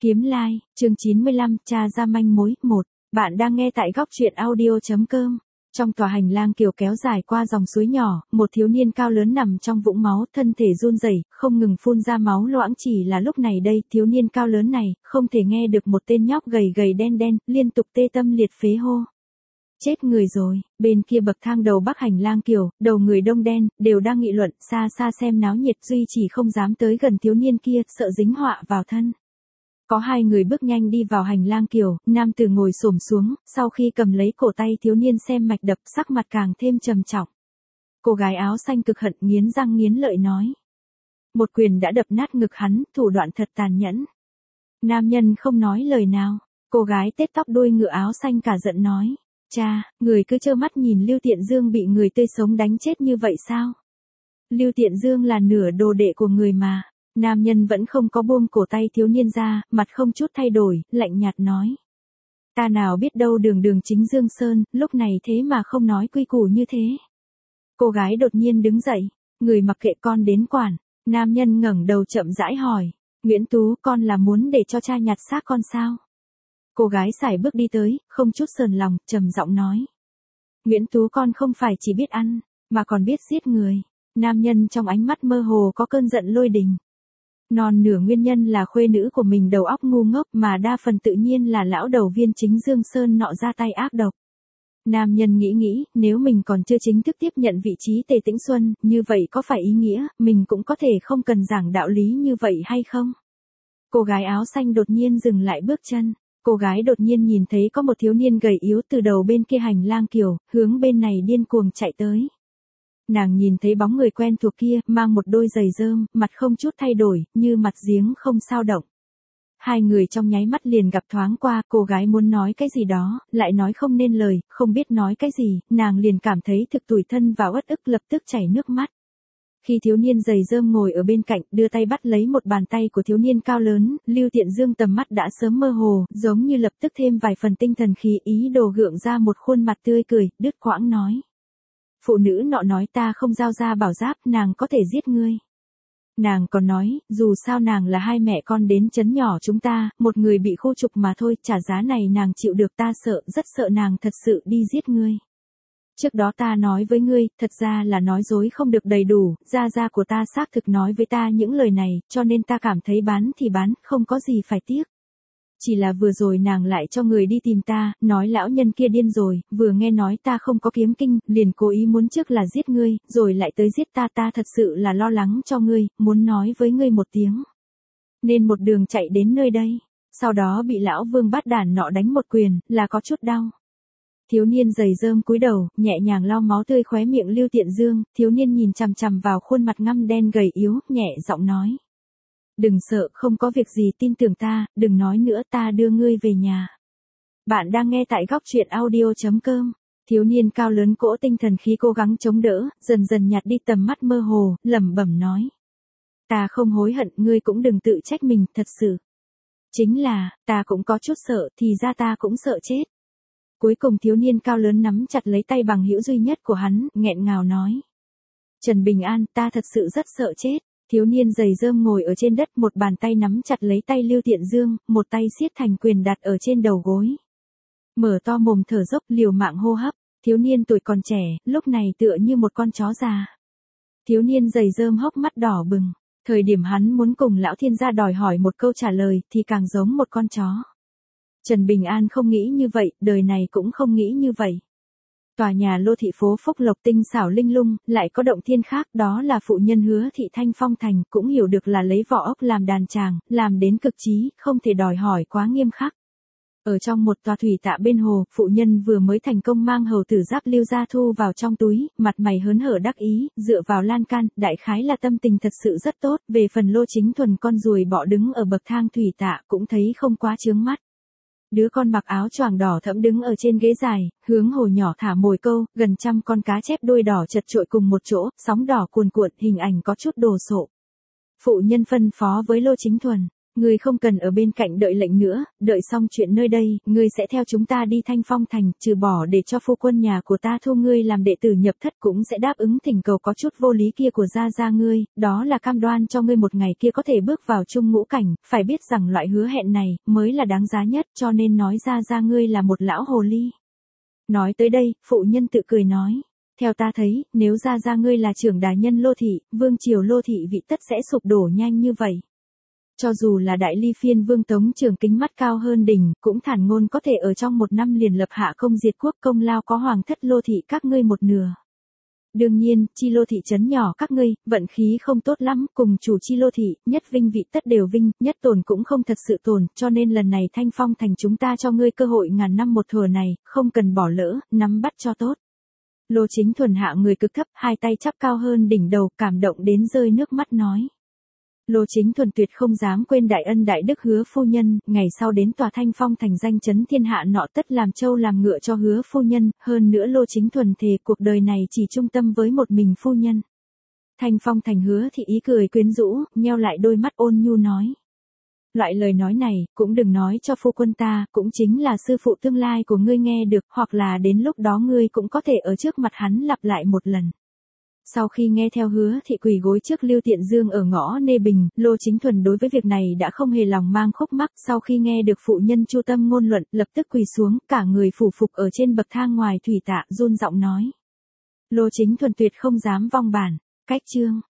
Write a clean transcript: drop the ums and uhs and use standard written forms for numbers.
Kiếm Lai, chương 95, tra ra manh mối, 1. Bạn đang nghe tại góc truyện audio.com. Trong tòa hành lang kiều kéo dài qua dòng suối nhỏ, một thiếu niên cao lớn nằm trong vũng máu, thân thể run rẩy, không ngừng phun ra máu loãng. Chỉ là lúc này đây, thiếu niên cao lớn này, không thể nghe được một tên nhóc gầy gầy đen đen, liên tục tê tâm liệt phế hô. Chết người rồi, bên kia bậc thang đầu bắc hành lang kiều, đầu người đông đen, đều đang nghị luận, xa xa xem náo nhiệt, duy chỉ không dám tới gần thiếu niên kia, sợ dính họa vào thân. Có hai người bước nhanh đi vào hành lang kiều, nam tử ngồi xổm xuống, sau khi cầm lấy cổ tay thiếu niên xem mạch đập, sắc mặt càng thêm trầm trọng. Cô gái áo xanh cực hận, nghiến răng nghiến lợi nói. Một quyền đã đập nát ngực hắn, thủ đoạn thật tàn nhẫn. Nam nhân không nói lời nào, cô gái tết tóc đuôi ngựa áo xanh cả giận nói. Cha, người cứ trơ mắt nhìn Lưu Tiện Dương bị người tươi sống đánh chết như vậy sao? Lưu Tiện Dương là nửa đồ đệ của người mà. Nam nhân vẫn không có buông cổ tay thiếu niên ra, mặt không chút thay đổi, lạnh nhạt nói. Ta nào biết đâu đường chính Dương Sơn, lúc này thế mà không nói quy củ như thế. Cô gái đột nhiên đứng dậy, người mặc kệ con đến quản. Nam nhân ngẩng đầu chậm rãi hỏi, Nguyễn Tú, con là muốn để cho cha nhặt xác con sao? Cô gái sải bước đi tới, không chút sờn lòng, trầm giọng nói. Nguyễn Tú, con không phải chỉ biết ăn, mà còn biết giết người. Nam nhân trong ánh mắt mơ hồ có cơn giận lôi đình. Non nửa nguyên nhân là khuê nữ của mình đầu óc ngu ngốc, mà đa phần tự nhiên là lão đầu viên chính Dương Sơn nọ ra tay ác độc. Nam nhân nghĩ, nếu mình còn chưa chính thức tiếp nhận vị trí Tề Tĩnh Xuân, như vậy có phải ý nghĩa, mình cũng có thể không cần giảng đạo lý như vậy hay không? Cô gái áo xanh đột nhiên dừng lại bước chân. Cô gái đột nhiên nhìn thấy có một thiếu niên gầy yếu từ đầu bên kia hành lang kiều, hướng bên này điên cuồng chạy tới. Nàng nhìn thấy bóng người quen thuộc kia, mang một đôi giày rơm, mặt không chút thay đổi, như mặt giếng không sao động. Hai người trong nháy mắt liền gặp thoáng qua, cô gái muốn nói cái gì đó, lại nói không nên lời, không biết nói cái gì, nàng liền cảm thấy thực tủi thân và uất ức, lập tức chảy nước mắt. Khi thiếu niên giày rơm ngồi ở bên cạnh, đưa tay bắt lấy một bàn tay của thiếu niên cao lớn, Lưu Tiện Dương tầm mắt đã sớm mơ hồ, giống như lập tức thêm vài phần tinh thần khí, ý đồ gượng ra một khuôn mặt tươi cười, đứt quãng nói. Phụ nữ nọ nói ta không giao ra bảo giáp, nàng có thể giết ngươi. Nàng còn nói, dù sao nàng là hai mẹ con đến trấn nhỏ chúng ta, một người bị khu trục mà thôi, trả giá này nàng chịu được, ta sợ, rất sợ nàng thật sự đi giết ngươi. Trước đó ta nói với ngươi, thật ra là nói dối không được đầy đủ, gia của ta xác thực nói với ta những lời này, cho nên ta cảm thấy bán thì bán, không có gì phải tiếc. Chỉ là vừa rồi nàng lại cho người đi tìm ta, nói lão nhân kia điên rồi, vừa nghe nói ta không có kiếm kinh, liền cố ý muốn trước là giết ngươi, rồi lại tới giết ta, ta thật sự là lo lắng cho ngươi, muốn nói với ngươi một tiếng. Nên một đường chạy đến nơi đây, sau đó bị lão vương bát đản nọ đánh một quyền, là có chút đau. Thiếu niên giày rơm cúi đầu, nhẹ nhàng lau máu tươi khóe miệng Lưu Tiện Dương, thiếu niên nhìn chằm chằm vào khuôn mặt ngăm đen gầy yếu, nhẹ giọng nói. Đừng sợ, không có việc gì, tin tưởng ta, đừng nói nữa, ta đưa ngươi về nhà. Bạn đang nghe tại góc truyện audio.com. Thiếu niên cao lớn cỗ tinh thần khí cố gắng chống đỡ, dần dần nhạt đi tầm mắt mơ hồ, lẩm bẩm nói. Ta không hối hận, ngươi cũng đừng tự trách mình, thật sự. Chính là, ta cũng có chút sợ, thì ra ta cũng sợ chết. Cuối cùng thiếu niên cao lớn nắm chặt lấy tay bằng hữu duy nhất của hắn, nghẹn ngào nói. Trần Bình An, ta thật sự rất sợ chết. Thiếu niên giày rơm ngồi ở trên đất, một bàn tay nắm chặt lấy tay Lưu Tiện Dương, một tay siết thành quyền đặt ở trên đầu gối. Mở to mồm thở dốc, liều mạng hô hấp. Thiếu niên tuổi còn trẻ, lúc này tựa như một con chó già. Thiếu niên giày rơm hốc mắt đỏ bừng. Thời điểm hắn muốn cùng lão thiên gia đòi hỏi một câu trả lời, thì càng giống một con chó. Trần Bình An không nghĩ như vậy, đời này cũng không nghĩ như vậy. Tòa nhà lô thị phố Phúc Lộc tinh xảo linh lung, lại có động thiên khác, đó là phụ nhân Hứa Thị Thanh Phong Thành, cũng hiểu được là lấy vỏ ốc làm đàn tràng, làm đến cực trí, không thể đòi hỏi quá nghiêm khắc. Ở trong một tòa thủy tạ bên hồ, phụ nhân vừa mới thành công mang hầu tử giáp Lưu Gia Thu vào trong túi, mặt mày hớn hở đắc ý, dựa vào lan can, đại khái là tâm tình thật sự rất tốt, về phần Lô Chính Thuần con ruồi bọ đứng ở bậc thang thủy tạ cũng thấy không quá chướng mắt. Đứa con mặc áo choàng đỏ thẫm đứng ở trên ghế dài, hướng hồ nhỏ thả mồi câu, gần trăm con cá chép đuôi đỏ chật chội cùng một chỗ, sóng đỏ cuồn cuộn, hình ảnh có chút đồ sộ. Phụ nhân phân phó với Lô Chính Thuần, Ngươi không cần ở bên cạnh đợi lệnh nữa, đợi xong chuyện nơi đây, ngươi sẽ theo chúng ta đi Thanh Phong Thành, trừ bỏ để cho phu quân nhà của ta thu ngươi làm đệ tử nhập thất cũng sẽ đáp ứng thỉnh cầu có chút vô lý kia của gia gia ngươi, đó là cam đoan cho ngươi một ngày kia có thể bước vào trung ngũ cảnh, phải biết rằng loại hứa hẹn này mới là đáng giá nhất, cho nên nói gia gia ngươi là một lão hồ ly. Nói tới đây, phụ nhân tự cười nói. Theo ta thấy, nếu gia gia ngươi là trưởng đà nhân Lô thị, vương triều Lô thị vị tất sẽ sụp đổ nhanh như vậy. Cho dù là đại ly phiên vương Tống Trường kính mắt cao hơn đỉnh, cũng thản ngôn có thể ở trong một năm liền lập hạ công diệt quốc, công lao có hoàng thất Lô thị các ngươi một nửa. Đương nhiên, chi Lô thị trấn nhỏ các ngươi, vận khí không tốt lắm, cùng chủ chi Lô thị, nhất vinh vị tất đều vinh, nhất tổn cũng không thật sự tổn, cho nên lần này Thanh Phong Thành chúng ta cho ngươi cơ hội ngàn năm một thừa này, không cần bỏ lỡ, nắm bắt cho tốt. Lô Chính Thuần hạ người cực thấp, hai tay chắp cao hơn đỉnh đầu, cảm động đến rơi nước mắt nói. Lô Chính Thuần tuyệt không dám quên đại ân đại đức Hứa phu nhân, ngày sau đến tòa Thanh Phong Thành danh chấn thiên hạ nọ tất làm trâu làm ngựa cho Hứa phu nhân, hơn nữa Lô Chính Thuần thề cuộc đời này chỉ trung tâm với một mình phu nhân. Thanh Phong Thành Hứa thị ý cười quyến rũ, nheo lại đôi mắt ôn nhu nói. Loại lời nói này, cũng đừng nói cho phu quân ta, cũng chính là sư phụ tương lai của ngươi nghe được, hoặc là đến lúc đó ngươi cũng có thể ở trước mặt hắn lặp lại một lần. Sau khi nghe theo Hứa thị quỳ gối trước Lưu Tiện Dương ở ngõ Nê Bình, Lô Chính Thuần đối với việc này đã không hề lòng mang khúc mắc, sau khi nghe được phụ nhân Chu Tâm ngôn luận, lập tức quỳ xuống, cả người phủ phục ở trên bậc thang ngoài thủy tạ, run giọng nói. Lô Chính Thuần tuyệt không dám vong bản, cách chương.